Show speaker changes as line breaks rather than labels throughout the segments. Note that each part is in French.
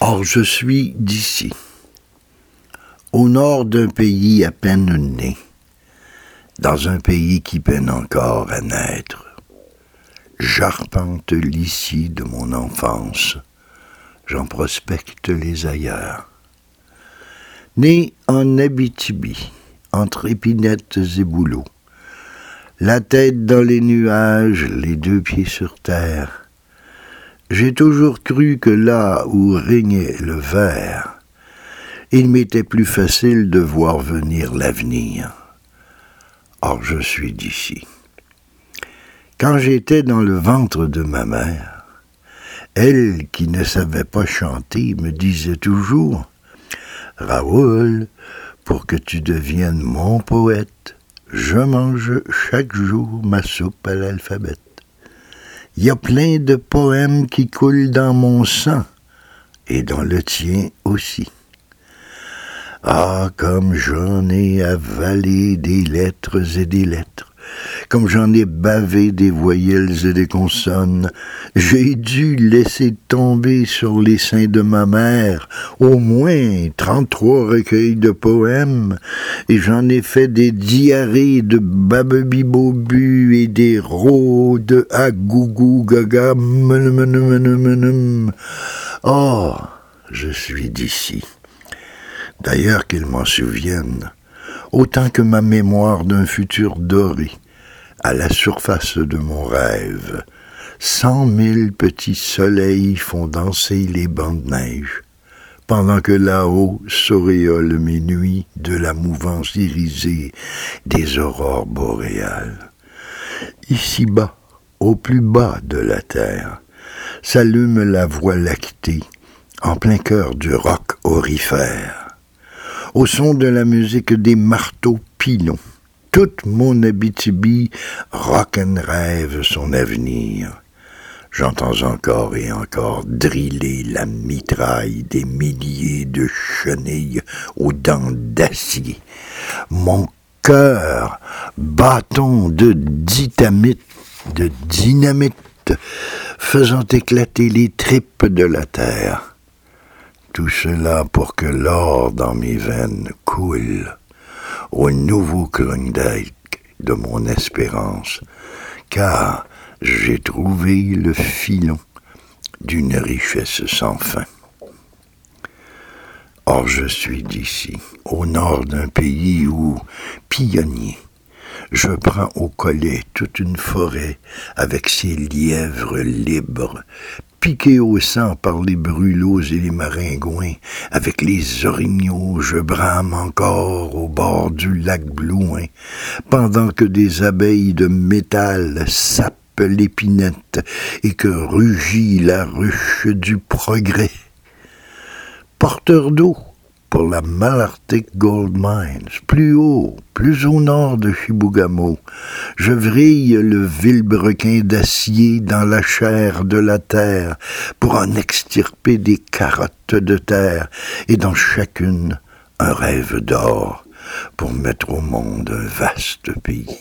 Or je suis d'ici, au nord d'un pays à peine né, dans un pays qui peine encore à naître. J'arpente l'ici de mon enfance, j'en prospecte les ailleurs. Né en Abitibi, entre épinettes et bouleaux, la tête dans les nuages, les deux pieds sur terre, j'ai toujours cru que là où régnait le vert, il m'était plus facile de voir venir l'avenir. Or je suis d'ici. Quand j'étais dans le ventre de ma mère, elle qui ne savait pas chanter me disait toujours « Raoul, pour que tu deviennes mon poète, je mange chaque jour ma soupe à l'alphabet. Il y a plein de poèmes qui coulent dans mon sang, et dans le tien aussi. Ah, comme j'en ai avalé des lettres et des lettres, comme j'en ai bavé des voyelles et des consonnes, j'ai dû laisser tomber sur les seins de ma mère au moins 33 recueils de poèmes, et j'en ai fait des diarrhées de babebibobu et des rots de agougou gaga. Oh, je suis d'ici. D'ailleurs qu'ils m'en souviennent, autant que ma mémoire d'un futur doré, à la surface de mon rêve, 100 000 petits soleils font danser les bancs de neige, pendant que là-haut s'auréolent mes nuits de la mouvance irisée des aurores boréales. Ici-bas, au plus bas de la terre, s'allume la voie lactée, en plein cœur du roc aurifère. Au son de la musique des marteaux pilons, toute mon Abitibi rock'n'rêve son avenir. J'entends encore et encore driller la mitraille des milliers de chenilles aux dents d'acier. Mon cœur, bâton de dynamite, faisant éclater les tripes de la terre. Tout cela pour que l'or dans mes veines coule au nouveau Klondike de mon espérance, car j'ai trouvé le filon d'une richesse sans fin. Or je suis d'ici, au nord d'un pays où, pionnier, je prends au collet toute une forêt avec ses lièvres libres, piqués au sang par les brûlots et les maringouins, avec les orignaux, je brame encore au bord du lac Blouin, pendant que des abeilles de métal sapent l'épinette et que rugit la ruche du progrès. Porteur d'eau pour la Malartic Gold Mines, plus haut, plus au nord de Chibougamau, je vrille le vilebrequin d'acier dans la chair de la terre pour en extirper des carottes de terre, et dans chacune un rêve d'or pour mettre au monde un vaste pays.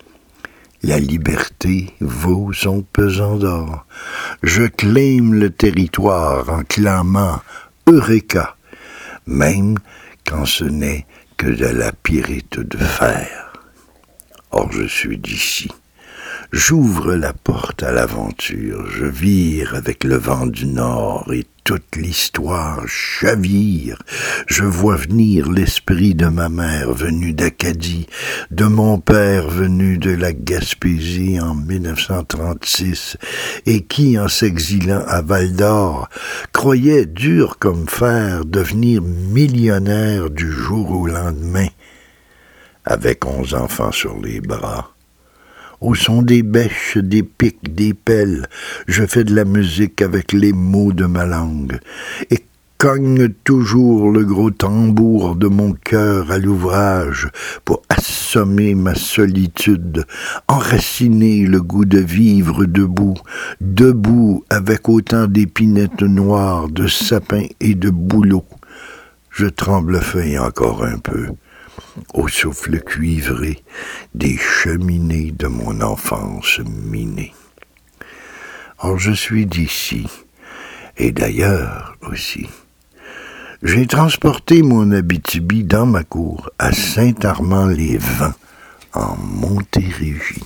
La liberté vaut son pesant d'or. Je clame le territoire en clamant Eureka, même quand ce n'est que de la pyrite de fer. Or je suis d'ici. J'ouvre la porte à l'aventure, je vire avec le vent du nord et toute l'histoire chavire. Je vois venir l'esprit de ma mère venue d'Acadie, de mon père venu de la Gaspésie en 1936 et qui, en s'exilant à Val-d'Or, croyait dur comme fer devenir millionnaire du jour au lendemain, avec 11 enfants sur les bras. Au son des bêches, des pics, des pelles, je fais de la musique avec les mots de ma langue, et cogne toujours le gros tambour de mon cœur à l'ouvrage pour assommer ma solitude, enraciner le goût de vivre debout, debout avec autant d'épinettes noires, de sapins et de bouleaux. Je tremble-feuille encore un peu, au souffle cuivré des cheminées de mon enfance minée. Or je suis d'ici, et d'ailleurs aussi, J'ai transporté mon Abitibi dans ma cour à Saint-Armand-les-Vents, en Montérégie.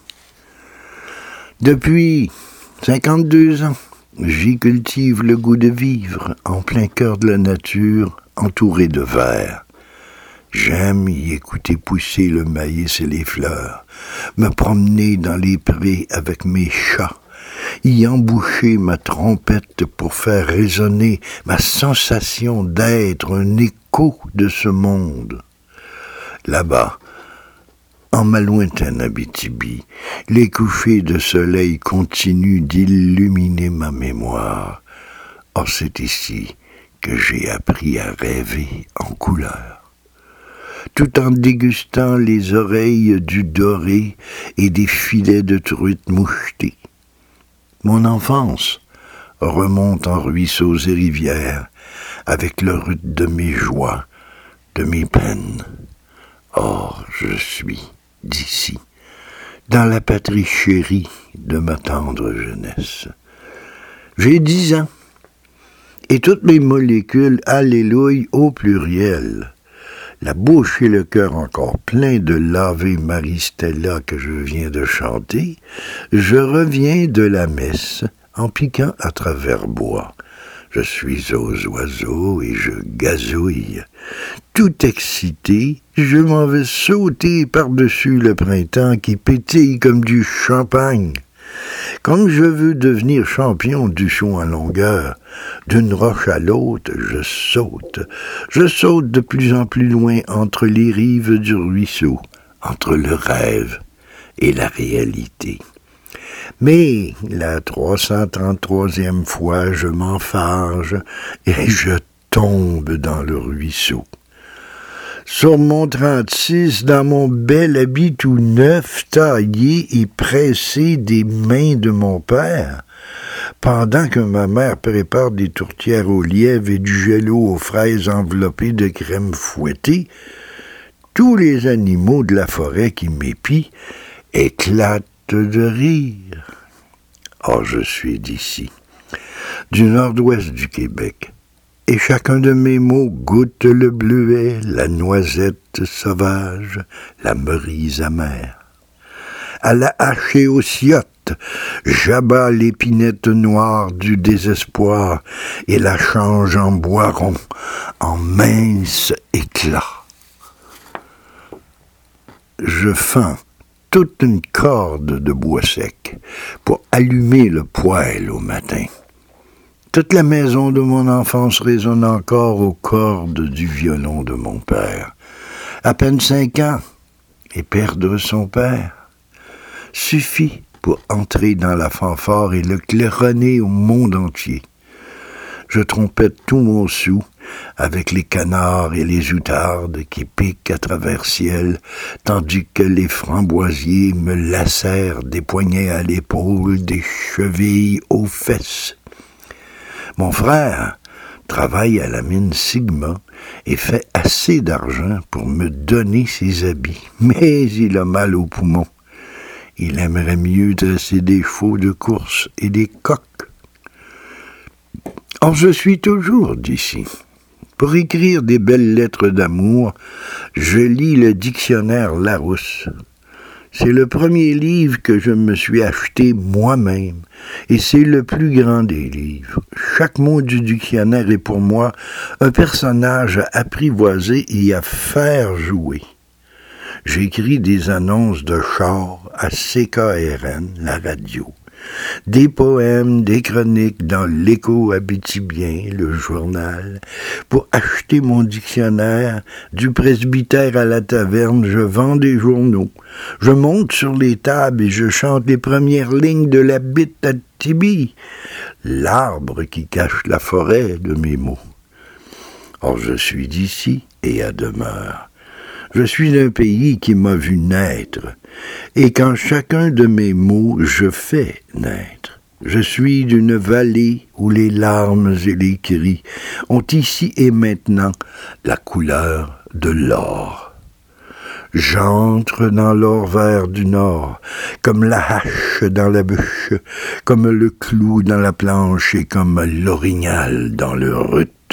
Depuis 52 ans, j'y cultive le goût de vivre en plein cœur de la nature, entouré de verts. J'aime y écouter pousser le maïs et les fleurs, me promener dans les prés avec mes chats, y emboucher ma trompette pour faire résonner ma sensation d'être un écho de ce monde. Là-bas, en ma lointaine Abitibi, les couchers de soleil continuent d'illuminer ma mémoire. Or c'est ici que j'ai appris à rêver en couleur, tout en dégustant les oreilles du doré et des filets de truite mouchetée. Mon enfance remonte en ruisseaux et rivières, avec le rude de mes joies, de mes peines. Or, je suis d'ici, dans la patrie chérie de ma tendre jeunesse. J'ai 10 ans, et toutes mes molécules, alléluia au pluriel, la bouche et le cœur encore pleins de l'Ave Marie-Stella que je viens de chanter, je reviens de la messe en piquant à travers bois. Je suis aux oiseaux et je gazouille. Tout excité, je m'en vais sauter par-dessus le printemps qui pétille comme du champagne. Comme je veux devenir champion du saut en longueur, d'une roche à l'autre, je saute. Je saute de plus en plus loin entre les rives du ruisseau, entre le rêve et la réalité. Mais la 333e fois, je m'enfarge et je tombe dans le ruisseau. Sur mon 36, dans mon bel habit tout neuf, taillé et pressé des mains de mon père, pendant que ma mère prépare des tourtières au lièvre et du gelo aux fraises enveloppées de crème fouettée, tous les animaux de la forêt qui m'épient éclatent de rire. Or, je suis d'ici, du nord-ouest du Québec, et chacun de mes mots goûte le bleuet, la noisette sauvage, la merise amère. À la hache et au ciotte, j'abats l'épinette noire du désespoir et la change en bois rond, en mince éclat. Je fends toute une corde de bois sec pour allumer le poêle au matin. Toute la maison de mon enfance résonne encore aux cordes du violon de mon père. À peine 5 ans, et perdre son père suffit pour entrer dans la fanfare et le claironner au monde entier. Je trompette tout mon sou avec les canards et les outardes qui piquent à travers ciel, tandis que les framboisiers me lacèrent des poignets à l'épaule, des chevilles aux fesses. Mon frère travaille à la mine Sigma et fait assez d'argent pour me donner ses habits, mais il a mal aux poumons. Il aimerait mieux dresser des chevaux de course et des coqs. Or, je suis toujours d'ici. Pour écrire des belles lettres d'amour, je lis le dictionnaire Larousse. C'est le premier livre que je me suis acheté moi-même, et c'est le plus grand des livres. Chaque mot du dictionnaire est pour moi un personnage à apprivoiser et à faire jouer. J'écris des annonces de chars à CKRN, la radio, des poèmes, des chroniques dans l'Écho abitibien, le journal. Pour acheter mon dictionnaire, du presbytère à la taverne, je vends des journaux. Je monte sur les tables et je chante les premières lignes de la bite à Tibi, l'arbre qui cache la forêt de mes mots. Or, je suis d'ici et à demeure. Je suis d'un pays qui m'a vu naître, et qu'en chacun de mes mots je fais naître. Je suis d'une vallée où les larmes et les cris ont ici et maintenant la couleur de l'or. J'entre dans l'or vert du nord, comme la hache dans la bûche, comme le clou dans la planche et comme l'orignal dans le rut.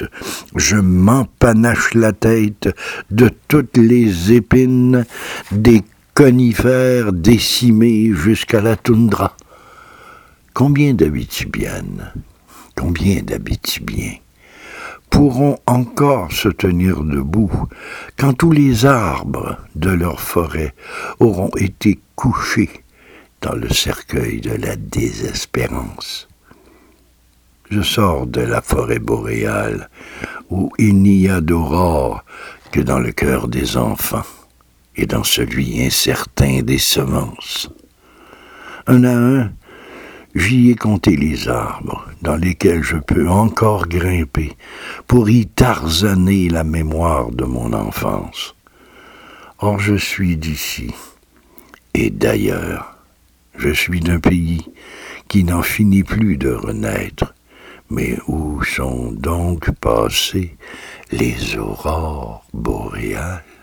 route, je m'empanache la tête de toutes les épines des conifères décimés jusqu'à la toundra. Combien d'Abitibiennes, combien d'Abitibiens pourront encore se tenir debout quand tous les arbres de leur forêt auront été couchés dans le cercueil de la désespérance? Je sors de la forêt boréale où il n'y a d'aurore que dans le cœur des enfants et dans celui incertain des semences. Un à un, j'y ai compté les arbres dans lesquels je peux encore grimper pour y tarzaner la mémoire de mon enfance. Or je suis d'ici et d'ailleurs. Je suis d'un pays qui n'en finit plus de renaître, mais où sont donc passées les aurores boréales?